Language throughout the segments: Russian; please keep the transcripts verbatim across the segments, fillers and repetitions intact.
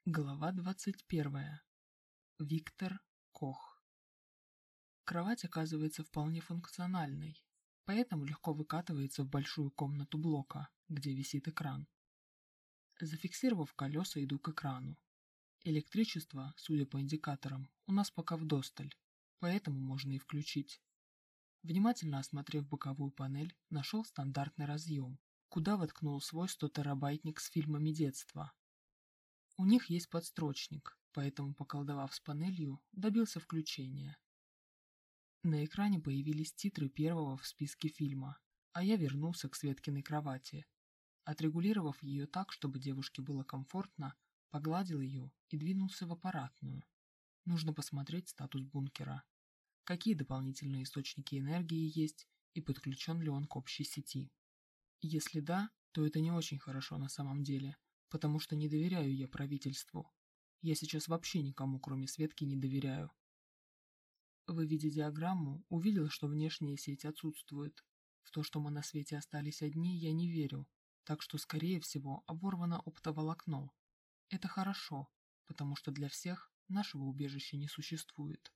Глава двадцать первая. Виктор Кох. Кровать оказывается вполне функциональной, поэтому легко выкатывается в большую комнату блока, где висит экран. Зафиксировав колеса, иду к экрану. Электричество, судя по индикаторам, у нас пока вдосталь, поэтому можно и включить. Внимательно осмотрев боковую панель, нашел стандартный разъем, куда воткнул свой стотерабайтник с фильмами детства. У них есть подстрочник, поэтому, поколдовав с панелью, добился включения. На экране появились титры первого в списке фильма, а я вернулся к Светкиной кровати. Отрегулировав ее так, чтобы девушке было комфортно, погладил ее и двинулся в аппаратную. Нужно посмотреть статус бункера. Какие дополнительные источники энергии есть и подключен ли он к общей сети. Если да, то это не очень хорошо на самом деле, потому что не доверяю я правительству. Я сейчас вообще никому, кроме Светки, не доверяю. Выведя диаграмму, увидел, что внешняя сеть отсутствует. В то, что мы на свете остались одни, я не верю, так что, скорее всего, оборвано оптоволокно. Это хорошо, потому что для всех нашего убежища не существует.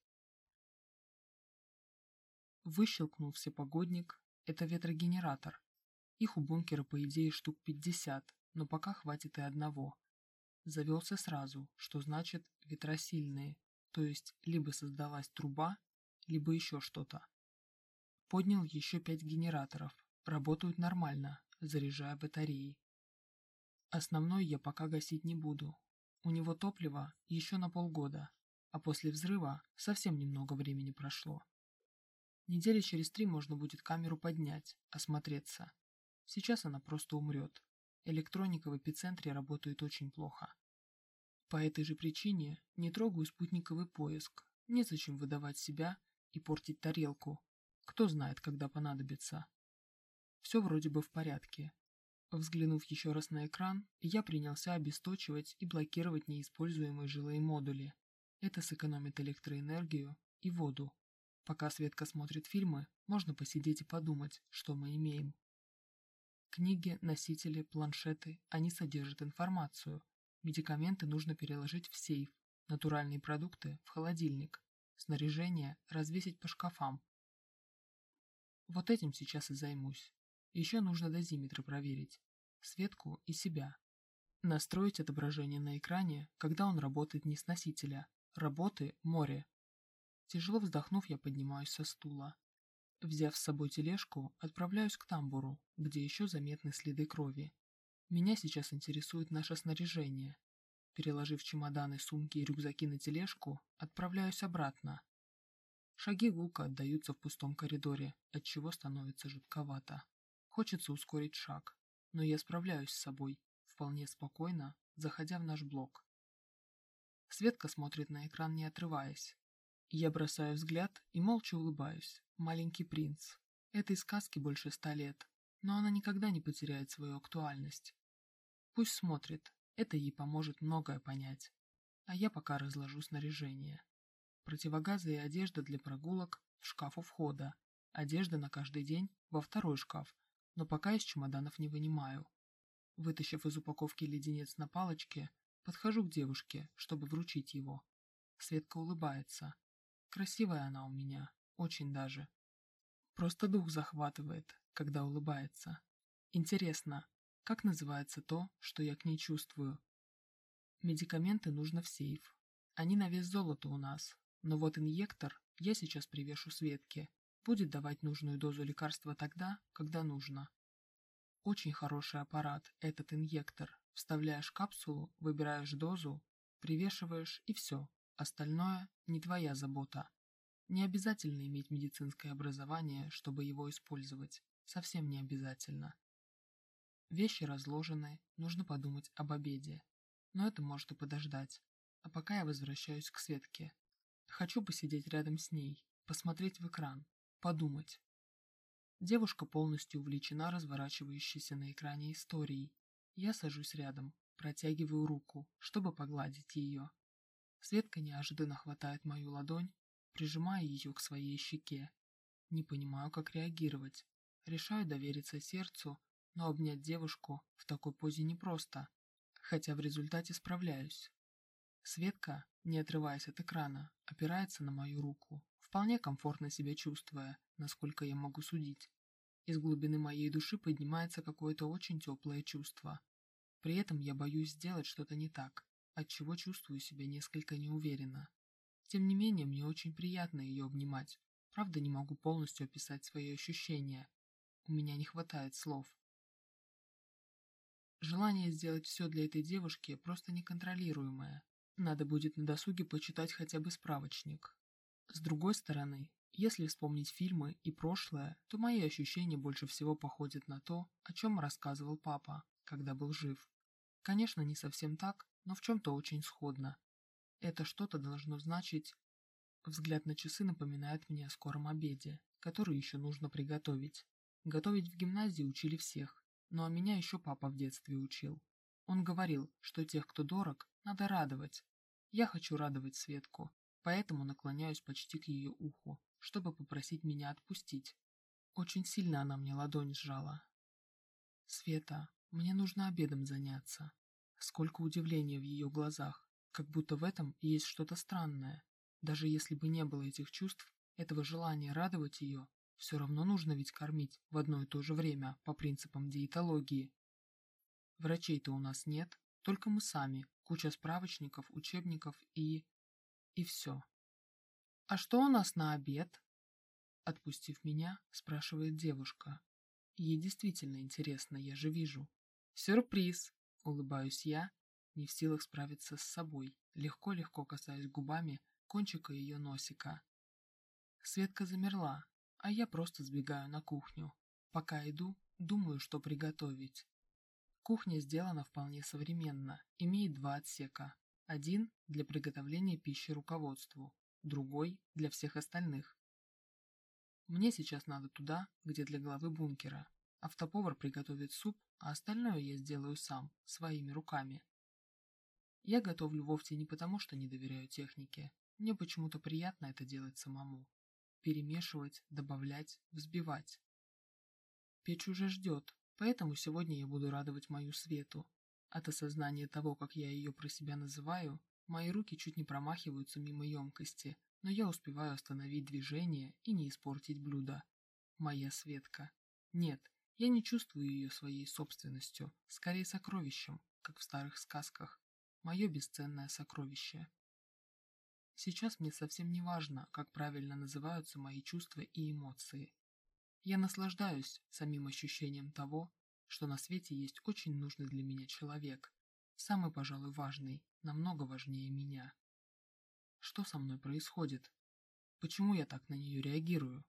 Выщелкнул всепогодник, это ветрогенератор. Их у бункера, по идее, штук пятьдесят, но пока хватит и одного. Завелся сразу, что значит ветра сильные, то есть либо создалась труба, либо еще что-то. Поднял еще пять генераторов, работают нормально, заряжая батареи. Основной я пока гасить не буду. У него топливо еще на полгода, а после взрыва совсем немного времени прошло. Недели через три можно будет камеру поднять, осмотреться. Сейчас она просто умрет. Электроника в эпицентре работает очень плохо. По этой же причине не трогаю спутниковый поиск. Незачем выдавать себя и портить тарелку. Кто знает, когда понадобится. Все вроде бы в порядке. Взглянув еще раз на экран, я принялся обесточивать и блокировать неиспользуемые жилые модули. Это сэкономит электроэнергию и воду. Пока Светка смотрит фильмы, можно посидеть и подумать, что мы имеем. Книги, носители, планшеты, они содержат информацию. Медикаменты нужно переложить в сейф, натуральные продукты в холодильник, снаряжение развесить по шкафам. Вот этим сейчас и займусь. Еще нужно дозиметры проверить, Светку и себя. Настроить отображение на экране, когда он работает не с носителя. Работы море. Тяжело вздохнув, я поднимаюсь со стула. Взяв с собой тележку, отправляюсь к тамбуру, где еще заметны следы крови. Меня сейчас интересует наше снаряжение. Переложив чемоданы, сумки и рюкзаки на тележку, отправляюсь обратно. Шаги гулко отдаются в пустом коридоре, отчего становится жутковато. Хочется ускорить шаг, но я справляюсь с собой, вполне спокойно, заходя в наш блок. Светка смотрит на экран, не отрываясь. Я бросаю взгляд и молча улыбаюсь. Маленький принц. Этой сказке больше ста лет, но она никогда не потеряет свою актуальность. Пусть смотрит, это ей поможет многое понять. А я пока разложу снаряжение. Противогазы и одежда для прогулок в шкаф у входа. Одежда на каждый день во второй шкаф, но пока из чемоданов не вынимаю. Вытащив из упаковки леденец на палочке, подхожу к девушке, чтобы вручить его. Светка улыбается. Красивая она у меня, очень даже. Просто дух захватывает, когда улыбается. Интересно, как называется то, что я к ней чувствую? Медикаменты нужно в сейф. Они на вес золота у нас, но вот инъектор я сейчас привешу Светке. Будет давать нужную дозу лекарства тогда, когда нужно. Очень хороший аппарат, этот инъектор. Вставляешь капсулу, выбираешь дозу, привешиваешь и все. Остальное не твоя забота. Не обязательно иметь медицинское образование, чтобы его использовать. Совсем не обязательно. Вещи разложены, нужно подумать об обеде. Но это может и подождать. А пока я возвращаюсь к Светке. Хочу посидеть рядом с ней, посмотреть в экран, подумать. Девушка полностью увлечена разворачивающейся на экране историей. Я сажусь рядом, протягиваю руку, чтобы погладить ее. Светка неожиданно хватает мою ладонь, прижимая ее к своей щеке. Не понимаю, как реагировать. Решаю довериться сердцу, но обнять девушку в такой позе непросто, хотя в результате справляюсь. Светка, не отрываясь от экрана, опирается на мою руку, вполне комфортно себя чувствуя, насколько я могу судить. Из глубины моей души поднимается какое-то очень теплое чувство. При этом я боюсь сделать что-то не так, отчего чувствую себя несколько неуверенно. Тем не менее, мне очень приятно ее обнимать. Правда, не могу полностью описать свои ощущения. У меня не хватает слов. Желание сделать все для этой девушки просто неконтролируемое. Надо будет на досуге почитать хотя бы справочник. С другой стороны, если вспомнить фильмы и прошлое, то мои ощущения больше всего походят на то, о чем рассказывал папа, когда был жив. Конечно, не совсем так, но в чем-то очень сходно. Это что-то должно значить... Взгляд на часы напоминает мне о скором обеде, который еще нужно приготовить. Готовить в гимназии учили всех, ну а меня еще папа в детстве учил. Он говорил, что тех, кто дорог, надо радовать. Я хочу радовать Светку, поэтому наклоняюсь почти к ее уху, чтобы попросить меня отпустить. Очень сильно она мне ладонь сжала. «Света, мне нужно обедом заняться». Сколько удивления в ее глазах, как будто в этом и есть что-то странное. Даже если бы не было этих чувств, этого желания радовать ее, все равно нужно ведь кормить в одно и то же время по принципам диетологии. Врачей-то у нас нет, только мы сами, куча справочников, учебников и... и все. «А что у нас на обед?» Отпустив меня, спрашивает девушка. Ей действительно интересно, я же вижу. «Сюрприз!» — улыбаюсь я, не в силах справиться с собой, легко-легко касаясь губами кончика ее носика. Светка замерла, а я просто сбегаю на кухню. Пока иду, думаю, что приготовить. Кухня сделана вполне современно, имеет два отсека. Один для приготовления пищи руководству, другой для всех остальных. Мне сейчас надо туда, где для главы бункера. Автоповар приготовит суп, а остальное я сделаю сам, своими руками. Я готовлю вовсе не потому, что не доверяю технике. Мне почему-то приятно это делать самому. Перемешивать, добавлять, взбивать. Печь уже ждет, поэтому сегодня я буду радовать мою Свету. От осознания того, как я ее про себя называю, мои руки чуть не промахиваются мимо емкости, но я успеваю остановить движение и не испортить блюдо. Моя Светка. Нет, я не чувствую ее своей собственностью, скорее сокровищем, как в старых сказках. Мое бесценное сокровище. Сейчас мне совсем не важно, как правильно называются мои чувства и эмоции. Я наслаждаюсь самим ощущением того, что на свете есть очень нужный для меня человек, самый, пожалуй, важный, намного важнее меня. Что со мной происходит? Почему я так на нее реагирую?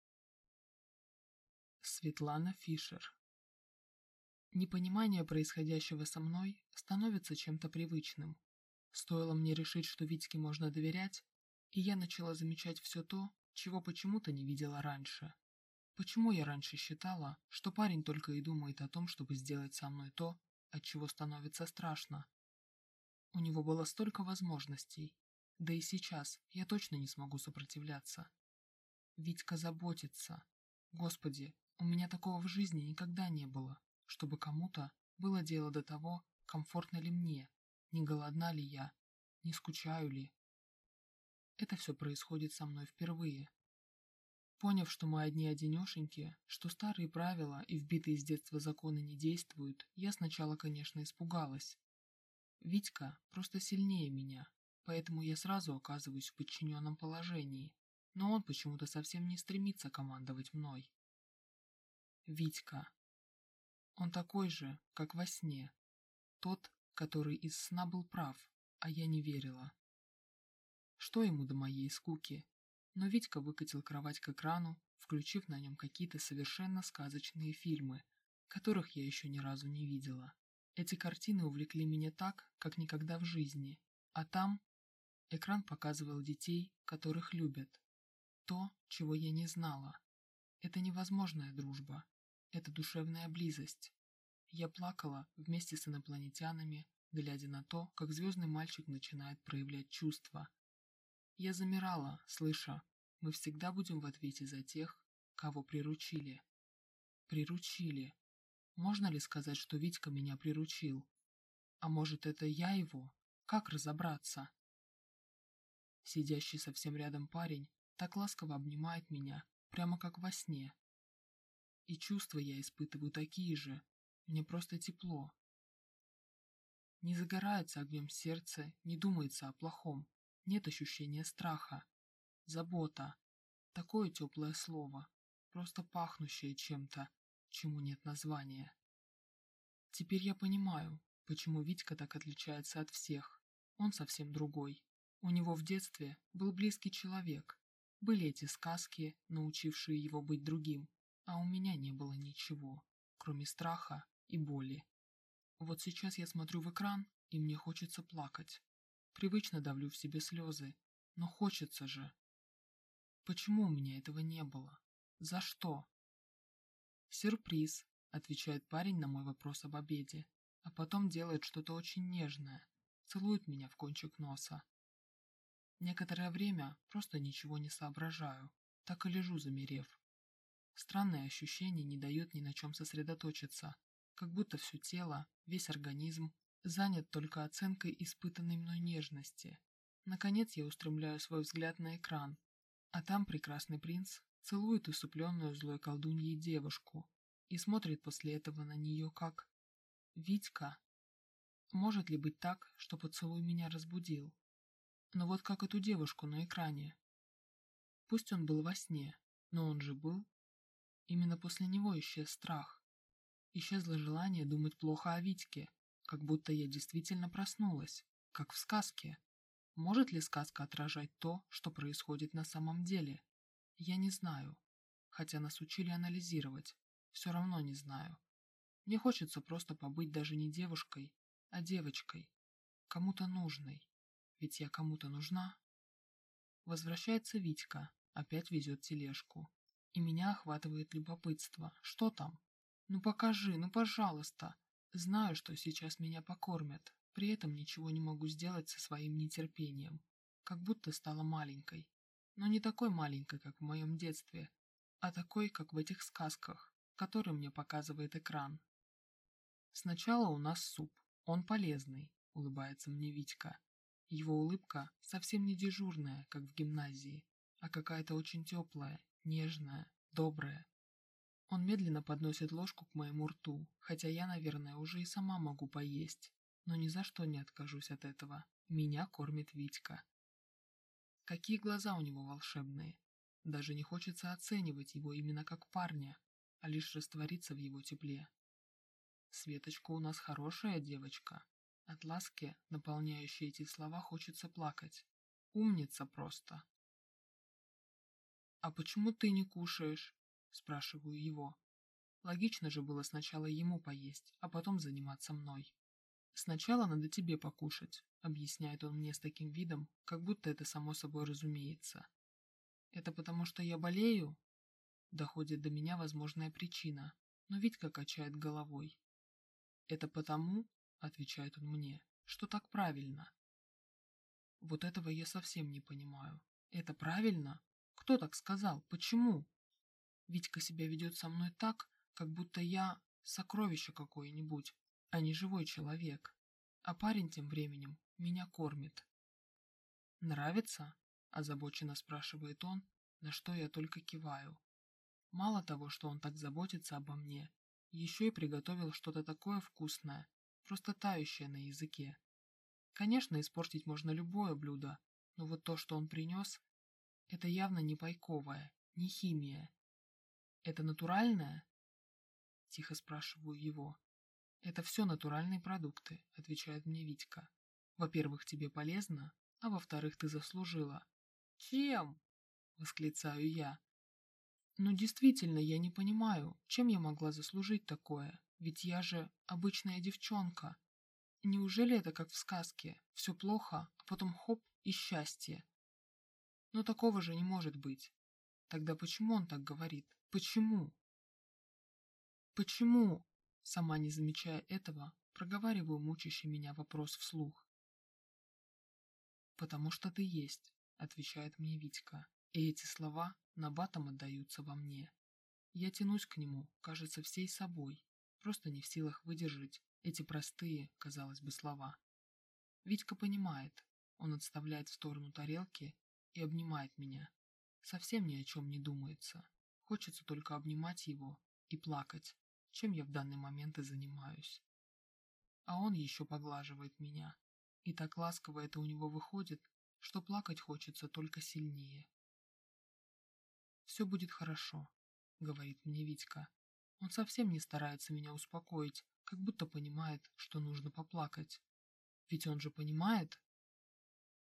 Светлана Фишер. Непонимание происходящего со мной становится чем-то привычным. Стоило мне решить, что Витьке можно доверять, и я начала замечать все то, чего почему-то не видела раньше. Почему я раньше считала, что парень только и думает о том, чтобы сделать со мной то, от чего становится страшно? У него было столько возможностей, да и сейчас я точно не смогу сопротивляться. Витька заботится. Господи, у меня такого в жизни никогда не было, чтобы кому-то было дело до того, комфортно ли мне, не голодна ли я, не скучаю ли. Это все происходит со мной впервые. Поняв, что мы одни-одинешеньки, что старые правила и вбитые с детства законы не действуют, я сначала, конечно, испугалась. Витька просто сильнее меня, поэтому я сразу оказываюсь в подчиненном положении, но он почему-то совсем не стремится командовать мной. Витька. Он такой же, как во сне. Тот, который из сна был прав, а я не верила. Что ему до моей скуки? Но Витька выкатил кровать к экрану, включив на нем какие-то совершенно сказочные фильмы, которых я еще ни разу не видела. Эти картины увлекли меня так, как никогда в жизни, а там экран показывал детей, которых любят. То, чего я не знала. Это невозможная дружба, это душевная близость. Я плакала вместе с инопланетянами, глядя на то, как звездный мальчик начинает проявлять чувства. Я замирала, слыша, мы всегда будем в ответе за тех, кого приручили. Приручили. Можно ли сказать, что Витька меня приручил? А может, это я его? Как разобраться? Сидящий совсем рядом парень так ласково обнимает меня, прямо как во сне. И чувства я испытываю такие же, мне просто тепло. Не загорается огнем сердце, не думается о плохом, нет ощущения страха. Забота. Такое теплое слово, просто пахнущее чем-то, чему нет названия. Теперь я понимаю, почему Витька так отличается от всех. Он совсем другой. У него в детстве был близкий человек. Были эти сказки, научившие его быть другим, а у меня не было ничего, кроме страха и боли. Вот сейчас я смотрю в экран, и мне хочется плакать. Привычно давлю в себе слезы, но хочется же. Почему у меня этого не было? За что? Сюрприз, отвечает парень на мой вопрос об обеде, а потом делает что-то очень нежное, целует меня в кончик носа. Некоторое время просто ничего не соображаю, так и лежу замерев. Странное ощущение не дает ни на чем сосредоточиться, как будто все тело, весь организм занят только оценкой испытанной мной нежности. Наконец я устремляю свой взгляд на экран, а там прекрасный принц целует усыпленную злой колдуньей девушку и смотрит после этого на нее как... Витька. Может ли быть так, что поцелуй меня разбудил? Но вот как эту девушку на экране. Пусть он был во сне, но он же был. Именно после него исчез страх. Исчезло желание думать плохо о Витьке, как будто я действительно проснулась, как в сказке. Может ли сказка отражать то, что происходит на самом деле? Я не знаю. Хотя нас учили анализировать. Все равно не знаю. Мне хочется просто побыть даже не девушкой, а девочкой. Кому-то нужной. Ведь я кому-то нужна. Возвращается Витька, опять везет тележку. И меня охватывает любопытство. Что там? Ну покажи, ну пожалуйста. Знаю, что сейчас меня покормят. При этом ничего не могу сделать со своим нетерпением. Как будто стала маленькой. Но не такой маленькой, как в моем детстве, а такой, как в этих сказках, которые мне показывает экран. Сначала у нас суп. Он полезный, улыбается мне Витька. Его улыбка совсем не дежурная, как в гимназии, а какая-то очень теплая, нежная, добрая. Он медленно подносит ложку к моему рту, хотя я, наверное, уже и сама могу поесть. Но ни за что не откажусь от этого. Меня кормит Витька. Какие глаза у него волшебные. Даже не хочется оценивать его именно как парня, а лишь раствориться в его тепле. Светочка у нас хорошая девочка. От ласки, наполняющей эти слова, хочется плакать. Умница просто. «А почему ты не кушаешь?» – спрашиваю его. Логично же было сначала ему поесть, а потом заниматься мной. «Сначала надо тебе покушать», – объясняет он мне с таким видом, как будто это само собой разумеется. «Это потому, что я болею?» Доходит до меня возможная причина, но Витька качает головой. «Это потому, — отвечает он мне, — что так правильно». Вот этого я совсем не понимаю. Это правильно? Кто так сказал? Почему? Витька себя ведет со мной так, как будто я сокровище какое-нибудь, а не живой человек. А парень тем временем меня кормит. «Нравится?» – озабоченно спрашивает он, на что я только киваю. Мало того, что он так заботится обо мне, еще и приготовил что-то такое вкусное, просто тающее на языке. Конечно, испортить можно любое блюдо, но вот то, что он принес, это явно не пайковое, не химия. «Это натуральное?» – тихо спрашиваю его. «Это все натуральные продукты», – отвечает мне Витька. «Во-первых, тебе полезно, а во-вторых, ты заслужила». «Чем?» – восклицаю я. «Ну действительно, я не понимаю, чем я могла заслужить такое, ведь я же обычная девчонка. Неужели это как в сказке? Все плохо, а потом хоп и счастье. Но такого же не может быть. Тогда почему он так говорит? Почему? Почему?» Сама не замечая этого, проговариваю мучащий меня вопрос вслух. «Потому что ты есть», — отвечает мне Витька, и эти слова набатом отдаются во мне. Я тянусь к нему, кажется, всей собой, просто не в силах выдержать эти простые, казалось бы, слова. Витька понимает, Он отставляет в сторону тарелки и обнимает меня. Совсем ни о чем не думается. Хочется только обнимать его и плакать, чем я в данный момент и занимаюсь. А он еще поглаживает меня. И так ласково это у него выходит, что плакать хочется только сильнее. «Все будет хорошо», — говорит мне Витька. Он совсем не старается меня успокоить, как будто понимает, что нужно поплакать. Ведь он же понимает,